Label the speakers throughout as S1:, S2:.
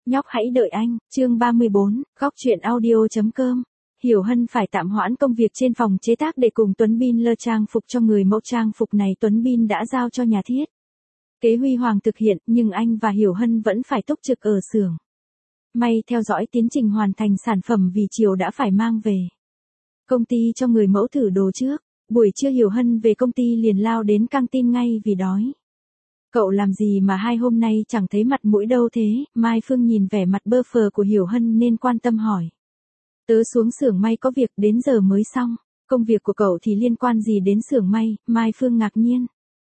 S1: Nhóc hãy đợi anh, chương 34, góc truyện audio.com. Hiểu Hân phải tạm hoãn công việc trên phòng chế tác để cùng Tuấn Bin lơ trang phục cho người mẫu. Trang phục này Tuấn Bin đã giao cho nhà thiết kế Huy Hoàng thực hiện, nhưng anh và Hiểu Hân vẫn phải túc trực ở xưởng may theo dõi tiến trình hoàn thành sản phẩm vì chiều đã phải mang về công ty cho người mẫu thử đồ trước. Buổi trưa Hiểu Hân về công ty liền lao đến căng tin ngay vì đói. Cậu làm gì mà hai hôm nay chẳng thấy mặt mũi đâu thế? Mai Phương nhìn vẻ mặt bơ phờ của Hiểu Hân nên quan tâm hỏi. Tớ xuống xưởng may có việc đến giờ mới xong. Công việc của cậu thì liên quan gì đến xưởng may? Mai Phương ngạc nhiên.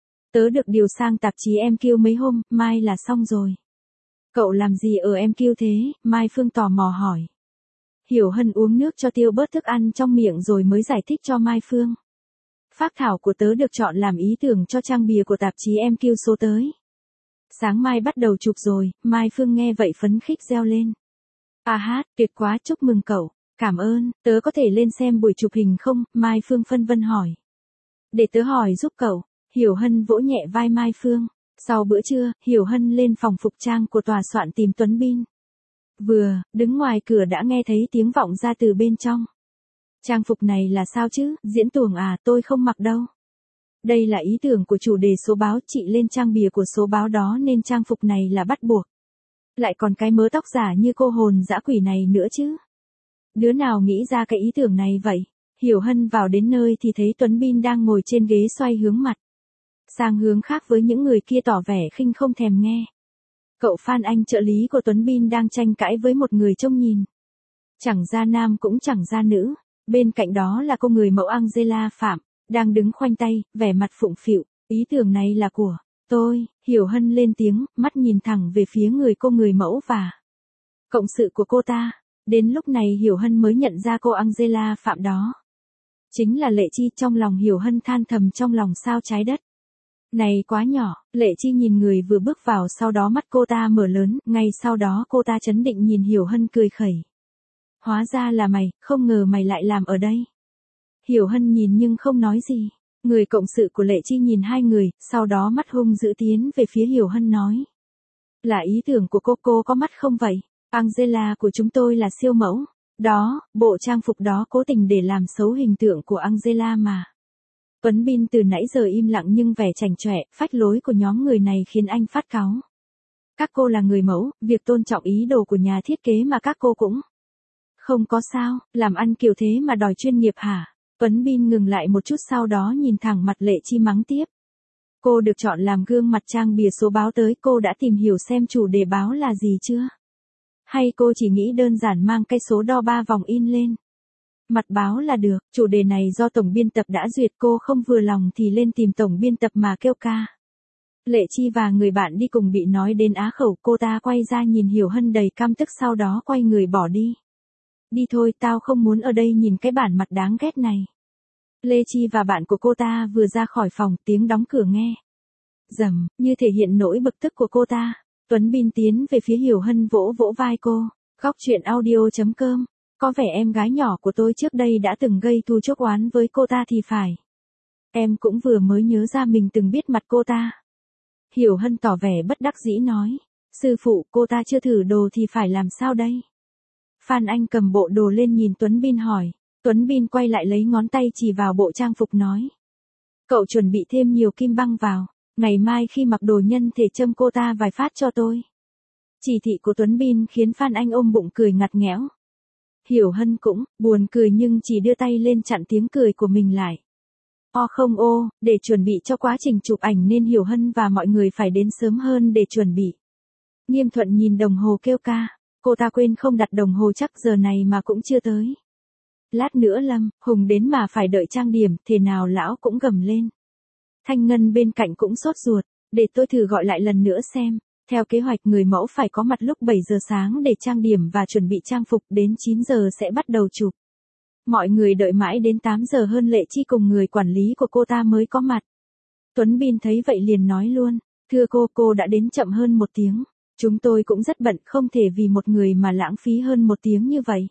S1: Tớ được điều sang tạp chí MQ mấy hôm, mai là xong rồi. Cậu làm gì ở MQ thế? Mai Phương tò mò hỏi. Hiểu Hân uống nước cho tiêu bớt thức ăn trong miệng rồi mới giải thích cho Mai Phương. Phác thảo của tớ được chọn làm ý tưởng cho trang bìa của tạp chí MQ số tới. Sáng mai bắt đầu chụp rồi, Mai Phương nghe vậy phấn khích reo lên. À hát, tuyệt quá, chúc mừng cậu. Cảm ơn, tớ có thể lên xem buổi chụp hình không? Mai Phương phân vân hỏi. Để tớ hỏi giúp cậu. Hiểu Hân vỗ nhẹ vai Mai Phương. Sau bữa trưa, Hiểu Hân lên phòng phục trang của tòa soạn tìm Tuấn Bin. Vừa đứng ngoài cửa đã nghe thấy tiếng vọng ra từ bên trong. Trang phục này là sao chứ? Diễn tuồng à? Tôi không mặc đâu. Đây là ý tưởng của chủ đề số báo, chị lên trang bìa của số báo đó nên trang phục này là bắt buộc. Lại còn cái mớ tóc giả như cô hồn dã quỷ này nữa chứ. Đứa nào nghĩ ra cái ý tưởng này vậy? Hiểu Hân vào đến nơi thì thấy Tuấn Bin đang ngồi trên ghế xoay hướng mặt sang hướng khác với những người kia, tỏ vẻ khinh không thèm nghe. Cậu Phan Anh, trợ lý của Tuấn Bin, đang tranh cãi với một người trông nhìn chẳng ra nam cũng chẳng ra nữ. Bên cạnh đó là cô người mẫu Angela Phạm, đang đứng khoanh tay, vẻ mặt phụng phịu. Ý tưởng này là của tôi. Hiểu Hân lên tiếng, mắt nhìn thẳng về phía cô người mẫu và cộng sự của cô ta. Đến lúc này Hiểu Hân mới nhận ra cô Angela Phạm đó chính là Lệ Chi. Trong lòng Hiểu Hân than thầm trong lòng, sao trái đất này quá nhỏ. Lệ Chi nhìn người vừa bước vào, sau đó mắt cô ta mở lớn, ngay sau đó cô ta trấn định nhìn Hiểu Hân cười khẩy. Hóa ra là mày, không ngờ mày lại làm ở đây. Hiểu Hân nhìn nhưng không nói gì. Người cộng sự của Lệ Chi nhìn hai người, sau đó mắt hung dữ tiến về phía Hiểu Hân nói. Là ý tưởng của cô có mắt không vậy? Angela của chúng tôi là siêu mẫu. Đó, bộ trang phục đó cố tình để làm xấu hình tượng của Angela mà. Tuấn Bin từ nãy giờ im lặng nhưng vẻ chảnh chọe, phách lối của nhóm người này khiến anh phát cáu. Các cô là người mẫu, việc tôn trọng ý đồ của nhà thiết kế mà các cô cũng không có sao, làm ăn kiểu thế mà đòi chuyên nghiệp hả? Tuấn Bin ngừng lại một chút, sau đó nhìn thẳng mặt Lệ Chi mắng tiếp. Cô được chọn làm gương mặt trang bìa số báo tới, cô đã tìm hiểu xem chủ đề báo là gì chưa? Hay cô chỉ nghĩ đơn giản mang cái số đo 3 vòng in lên mặt báo là được? Chủ đề này do tổng biên tập đã duyệt, cô không vừa lòng thì lên tìm tổng biên tập mà kêu ca. Lệ Chi và người bạn đi cùng bị nói đến á khẩu, cô ta quay ra nhìn Hiểu Hân đầy căm tức, sau đó quay người bỏ đi. Đi thôi, tao không muốn ở đây nhìn cái bản mặt đáng ghét này. Lệ Chi và bạn của cô ta vừa ra khỏi phòng, tiếng đóng cửa nghe rầm, như thể hiện nỗi bực tức của cô ta. Tuấn Bin tiến về phía Hiểu Hân, vỗ vỗ vai cô. Góc truyện audio.com. Có vẻ em gái nhỏ của tôi trước đây đã từng gây thù chuốc oán với cô ta thì phải. Em cũng vừa mới nhớ ra mình từng biết mặt cô ta. Hiểu Hân tỏ vẻ bất đắc dĩ nói. Sư phụ, cô ta chưa thử đồ thì phải làm sao đây? Phan Anh cầm bộ đồ lên nhìn Tuấn Bin hỏi. Tuấn Bin quay lại lấy ngón tay chỉ vào bộ trang phục nói. Cậu chuẩn bị thêm nhiều kim băng vào. Ngày mai khi mặc đồ nhân thể châm cô ta vài phát cho tôi. Chỉ thị của Tuấn Bin khiến Phan Anh ôm bụng cười ngặt nghẽo. Hiểu Hân cũng buồn cười nhưng chỉ đưa tay lên chặn tiếng cười của mình lại. Không để chuẩn bị cho quá trình chụp ảnh nên Hiểu Hân và mọi người phải đến sớm hơn để chuẩn bị. Nghiêm Thuận nhìn đồng hồ kêu ca. Cô ta quên không đặt đồng hồ, chắc giờ này mà cũng chưa tới. Lát nữa Lâm Hùng đến mà phải đợi trang điểm, thế nào lão cũng gầm lên. Thanh Ngân bên cạnh cũng sốt ruột. Để tôi thử gọi lại lần nữa xem. Theo kế hoạch người mẫu phải có mặt lúc 7 giờ sáng để trang điểm và chuẩn bị trang phục, đến 9 giờ sẽ bắt đầu chụp. Mọi người đợi mãi đến 8 giờ hơn Lệ Chi cùng người quản lý của cô ta mới có mặt. Tuấn Bin thấy vậy liền nói luôn. Thưa cô đã đến chậm hơn 1 tiếng. Chúng tôi cũng rất bận, không thể vì một người mà lãng phí hơn 1 tiếng như vậy.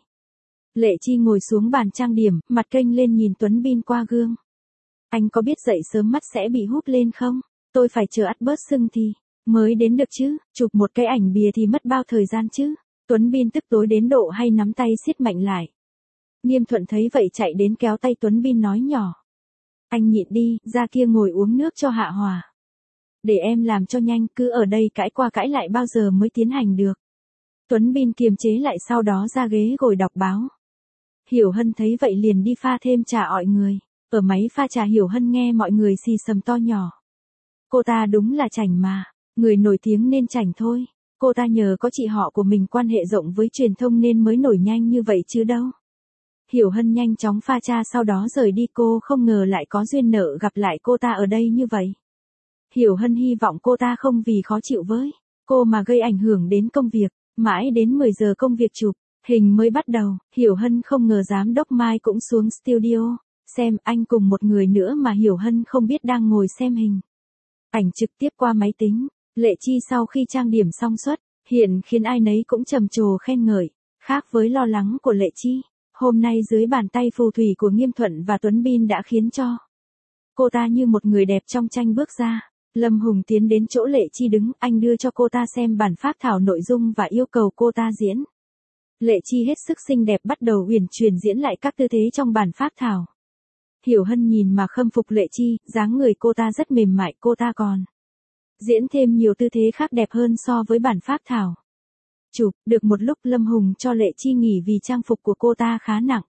S1: Lệ Chi ngồi xuống bàn trang điểm, mặt kênh lên nhìn Tuấn Bin qua gương. Anh có biết dậy sớm mắt sẽ bị húp lên không? Tôi phải chờ ắt bớt sưng thì Mới đến được chứ, chụp một cái ảnh bìa thì mất bao thời gian chứ. Tuấn Bin tức tối đến độ hay nắm tay siết mạnh lại. Nghiêm Thuận thấy vậy chạy đến kéo tay Tuấn Bin nói nhỏ. Anh nhịn đi, ra kia ngồi uống nước cho hạ hòa. Để em làm cho nhanh, cứ ở đây cãi qua cãi lại bao giờ mới tiến hành được. Tuấn Bin kiềm chế lại sau đó ra ghế ngồi đọc báo. Hiểu Hân thấy vậy liền đi pha thêm trà ọi người. Ở máy pha trà Hiểu Hân nghe mọi người xì xầm to nhỏ. Cô ta đúng là chảnh mà, người nổi tiếng nên chảnh thôi. Cô ta nhờ có chị họ của mình quan hệ rộng với truyền thông nên mới nổi nhanh như vậy chứ đâu. Hiểu Hân nhanh chóng pha trà sau đó rời đi, cô không ngờ lại có duyên nợ gặp lại cô ta ở đây như vậy. Hiểu Hân hy vọng cô ta không vì khó chịu với cô mà gây ảnh hưởng đến công việc. Mãi đến 10 giờ công việc chụp hình mới bắt đầu, Hiểu Hân không ngờ giám đốc Mai cũng xuống studio xem, anh cùng một người nữa mà Hiểu Hân không biết đang ngồi xem hình ảnh trực tiếp qua máy tính. Lệ Chi sau khi trang điểm xong xuất hiện khiến ai nấy cũng trầm trồ khen ngợi. Khác với lo lắng của Lệ Chi, hôm nay dưới bàn tay phù thủy của Nghiêm Thuận và Tuấn Bin đã khiến cho cô ta như một người đẹp trong tranh bước ra. Lâm Hùng tiến đến chỗ Lệ Chi đứng, anh đưa cho cô ta xem bản phác thảo nội dung và yêu cầu cô ta diễn. Lệ Chi hết sức xinh đẹp bắt đầu uyển chuyển diễn lại các tư thế trong bản phác thảo. Hiểu Hân nhìn mà khâm phục Lệ Chi, dáng người cô ta rất mềm mại, cô ta còn diễn thêm nhiều tư thế khác đẹp hơn so với bản phác thảo. Chụp được một lúc Lâm Hùng cho Lệ Chi nghỉ vì trang phục của cô ta khá nặng.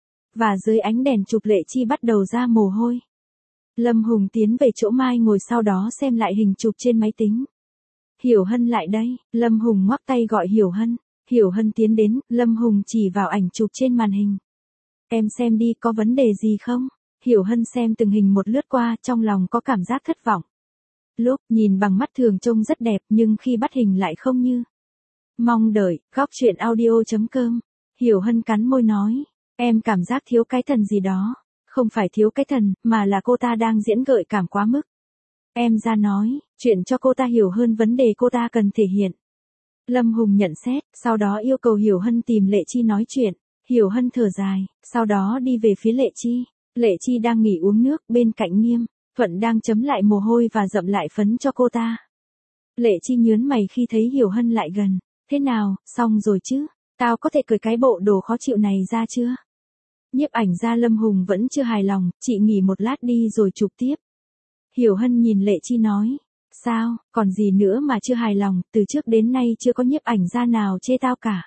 S1: Và dưới ánh đèn chụp Lệ Chi bắt đầu ra mồ hôi. Lâm Hùng tiến về chỗ Mai ngồi sau đó xem lại hình chụp trên máy tính. Hiểu Hân lại đây, Lâm Hùng ngoắc tay gọi Hiểu Hân. Hiểu Hân tiến đến, Lâm Hùng chỉ vào ảnh chụp trên màn hình. Em xem đi, có vấn đề gì không? Hiểu Hân xem từng hình một lướt qua, trong lòng có cảm giác thất vọng. Lúc nhìn bằng mắt thường trông rất đẹp nhưng khi bắt hình lại không như mong đợi. Góc truyện audio.com. Hiểu Hân cắn môi nói, em cảm giác thiếu cái thần gì đó. Không phải thiếu cái thần, mà là cô ta đang diễn gợi cảm quá mức. Em ra nói, chuyện cho cô ta hiểu hơn vấn đề cô ta cần thể hiện. Lâm Hùng nhận xét, sau đó yêu cầu Hiểu Hân tìm Lệ Chi nói chuyện. Hiểu Hân thở dài, sau đó đi về phía Lệ Chi. Lệ Chi đang nghỉ uống nước, bên cạnh Nghiêm Thuận đang chấm lại mồ hôi và dậm lại phấn cho cô ta. Lệ Chi nhớn mày khi thấy Hiểu Hân lại gần. Thế nào, xong rồi chứ? Tao có thể cởi cái bộ đồ khó chịu này ra chưa? Nhiếp ảnh gia Lâm Hùng vẫn chưa hài lòng, chị nghỉ một lát đi rồi chụp tiếp. Hiểu Hân nhìn Lệ Chi nói, sao, còn gì nữa mà chưa hài lòng, từ trước đến nay chưa có nhiếp ảnh gia nào chê tao cả.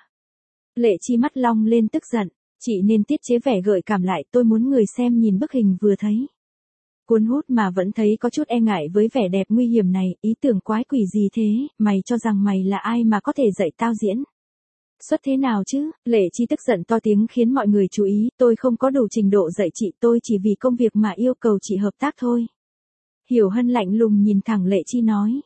S1: Lệ Chi mắt long lên tức giận, chị nên tiết chế vẻ gợi cảm lại, tôi muốn người xem nhìn bức hình vừa thấy. Cuốn hút mà vẫn thấy có chút e ngại với vẻ đẹp nguy hiểm này, ý tưởng quái quỷ gì thế, mày cho rằng mày là ai mà có thể dạy tao diễn? Xuất thế nào chứ? Lệ Chi tức giận to tiếng khiến mọi người chú ý, tôi không có đủ trình độ dạy chị, tôi chỉ vì công việc mà yêu cầu chị hợp tác thôi. Hiểu Hân lạnh lùng nhìn thẳng Lệ Chi nói,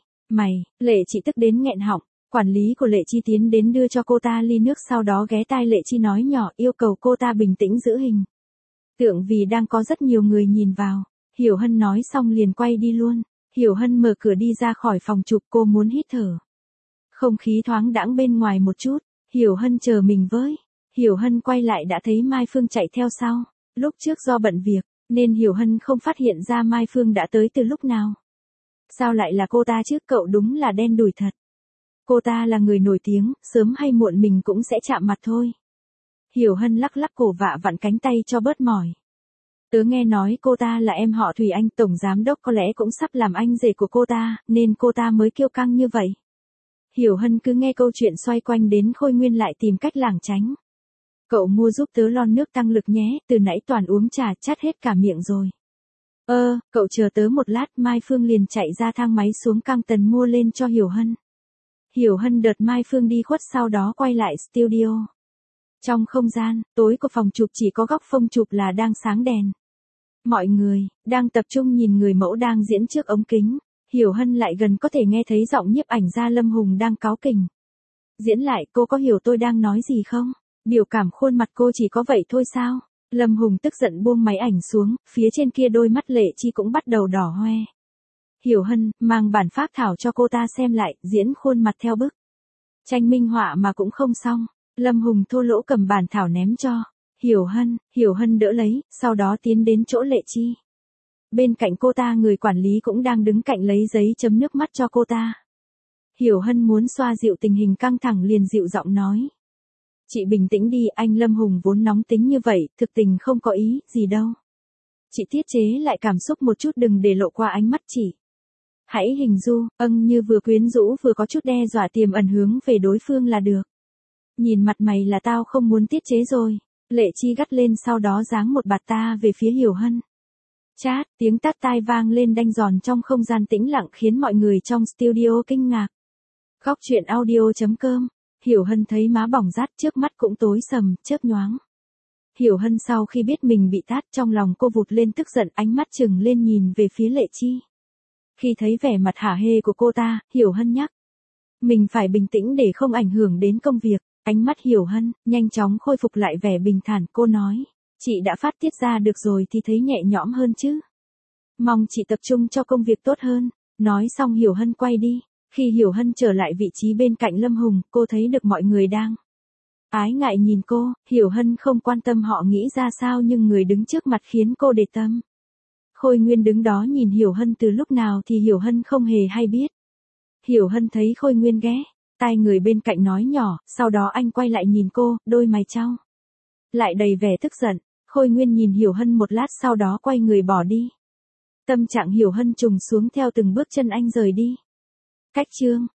S1: Lệ Chi tức đến nghẹn họng, quản lý của Lệ Chi tiến đến đưa cho cô ta ly nước sau đó ghé tai Lệ Chi nói nhỏ yêu cầu cô ta bình tĩnh giữ hình tượng vì đang có rất nhiều người nhìn vào. Hiểu Hân nói xong liền quay đi luôn. Hiểu Hân mở cửa đi ra khỏi phòng chụp, cô muốn hít thở không khí thoáng đãng bên ngoài một chút. Hiểu Hân chờ mình với. Hiểu Hân quay lại đã thấy Mai Phương chạy theo sau. Lúc trước do bận việc, nên Hiểu Hân không phát hiện ra Mai Phương đã tới từ lúc nào. Sao lại là cô ta chứ, cậu đúng là đen đủi thật. Cô ta là người nổi tiếng, sớm hay muộn mình cũng sẽ chạm mặt thôi. Hiểu Hân lắc lắc cổ vạ vặn cánh tay cho bớt mỏi. Tớ nghe nói cô ta là em họ Thủy Anh, tổng giám đốc có lẽ cũng sắp làm anh rể của cô ta, nên cô ta mới kiêu căng như vậy. Hiểu Hân cứ nghe câu chuyện xoay quanh đến Khôi Nguyên lại tìm cách lảng tránh. Cậu mua giúp tớ lon nước tăng lực nhé, từ nãy toàn uống trà chát hết cả miệng rồi. Cậu chờ tớ một lát. Mai Phương liền chạy ra thang máy xuống căng tần mua lên cho Hiểu Hân. Hiểu Hân đợt Mai Phương đi khuất sau đó quay lại studio. Trong không gian tối của phòng chụp chỉ có góc phông chụp là đang sáng đèn. Mọi người đang tập trung nhìn người mẫu đang diễn trước ống kính. Hiểu Hân lại gần có thể nghe thấy giọng nhiếp ảnh gia Lâm Hùng đang cáu kỉnh. Diễn lại, cô có hiểu tôi đang nói gì không? Biểu cảm khuôn mặt cô chỉ có vậy thôi sao? Lâm Hùng tức giận buông máy ảnh xuống, phía trên kia đôi mắt Lệ Chi cũng bắt đầu đỏ hoe. Hiểu Hân mang bản phác thảo cho cô ta xem lại, diễn khuôn mặt theo bức tranh minh họa mà cũng không xong. Lâm Hùng thô lỗ cầm bản thảo ném cho Hiểu Hân đỡ lấy, sau đó tiến đến chỗ Lệ Chi. Bên cạnh cô ta người quản lý cũng đang đứng cạnh lấy giấy chấm nước mắt cho cô ta. Hiểu Hân muốn xoa dịu tình hình căng thẳng liền dịu giọng nói. Chị bình tĩnh đi, anh Lâm Hùng vốn nóng tính như vậy, thực tình không có ý gì đâu. Chị tiết chế lại cảm xúc một chút, đừng để lộ qua ánh mắt chị. Hãy hình dung, như vừa quyến rũ vừa có chút đe dọa tiềm ẩn hướng về đối phương là được. Nhìn mặt mày là tao không muốn tiết chế rồi. Lệ Chi gắt lên, sau đó giáng một bạt ta về phía Hiểu Hân. Chát, tiếng tát tai vang lên đanh giòn trong không gian tĩnh lặng khiến mọi người trong studio kinh ngạc. Góc truyện audio.com. Hiểu Hân thấy má bỏng rát, trước mắt cũng tối sầm, chớp nhoáng. Hiểu Hân sau khi biết mình bị tát, trong lòng cô vụt lên tức giận, ánh mắt trừng lên nhìn về phía Lệ Chi. Khi thấy vẻ mặt hả hê của cô ta, Hiểu Hân nhắc. Mình phải bình tĩnh để không ảnh hưởng đến công việc. Ánh mắt Hiểu Hân nhanh chóng khôi phục lại vẻ bình thản, cô nói. Chị đã phát tiết ra được rồi thì thấy nhẹ nhõm hơn chứ. Mong chị tập trung cho công việc tốt hơn. Nói xong Hiểu Hân quay đi. Khi Hiểu Hân trở lại vị trí bên cạnh Lâm Hùng, cô thấy được mọi người đang ái ngại nhìn cô. Hiểu Hân không quan tâm họ nghĩ ra sao, nhưng người đứng trước mặt khiến cô để tâm. Khôi Nguyên đứng đó nhìn Hiểu Hân từ lúc nào thì Hiểu Hân không hề hay biết. Hiểu Hân thấy Khôi Nguyên ghé tai người bên cạnh nói nhỏ, sau đó anh quay lại nhìn cô, đôi mày chau lại đầy vẻ tức giận. Khôi Nguyên nhìn Hiểu Hân một lát sau đó quay người bỏ đi. Tâm trạng Hiểu Hân trùng xuống theo từng bước chân anh rời đi. Cách chương